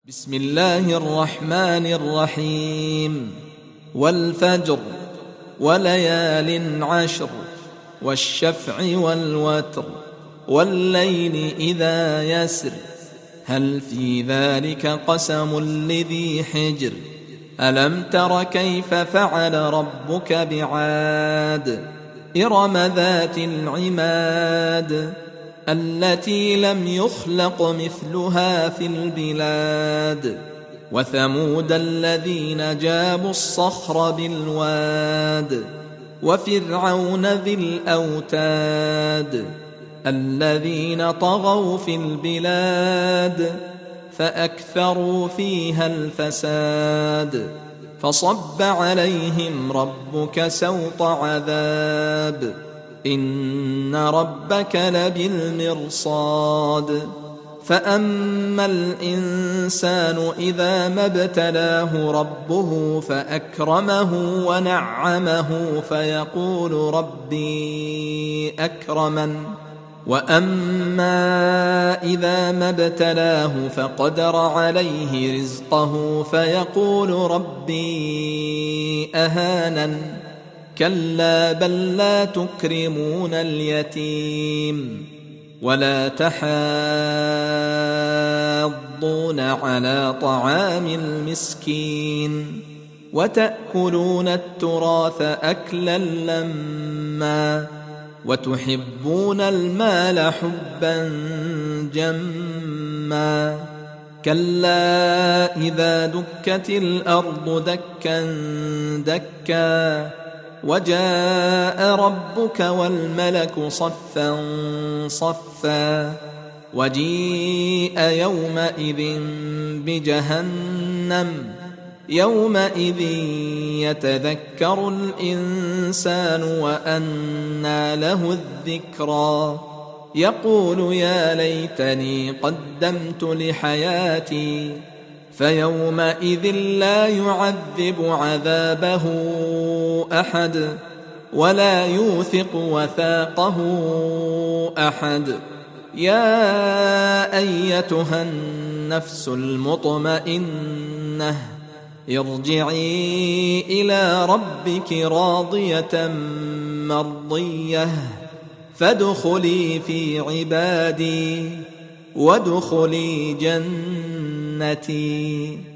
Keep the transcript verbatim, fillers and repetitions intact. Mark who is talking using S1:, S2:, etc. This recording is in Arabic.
S1: بسم الله الرحمن الرحيم والفجر وليال عشر والشفع والوتر والليل إذا يسر هل في ذلك قسم لذي حجر ألم تر كيف فعل ربك بعاد إرم ذات العماد التي لم يخلق مثلها في البلاد وثمود الذين جابوا الصخر بالواد وفرعون ذي الأوتاد الذين طغوا في البلاد فأكثروا فيها الفساد فصب عليهم ربك سوط عذاب إن ربك لبالمرصاد فأما الإنسان إذا ما ابتلاه ربه فأكرمه ونعمه فيقول ربي أكرمن وأما إذا ما ابتلاه فقدر عليه رزقه فيقول ربي أهانن كلا بل لا تكرمون اليتيم ولا تحاضون على طعام المسكين وتأكلون التراث أكلا لما وتحبون المال حبا جما كلا إذا دكت الأرض دكا دكا وجاء ربك والملك صفا صفا وجيء يومئذ بجهنم يومئذ يتذكر الإنسان وأنى له الذكرى يقول يا ليتني قدمت لحياتي فيومئذ لا يعذب عذابه أحد ولا يوثق وثاقه أحد يا أيتها النفس المطمئنة ارجعي إلى ربك راضية مرضية فادخلي في عبادي وادخلي جنتي.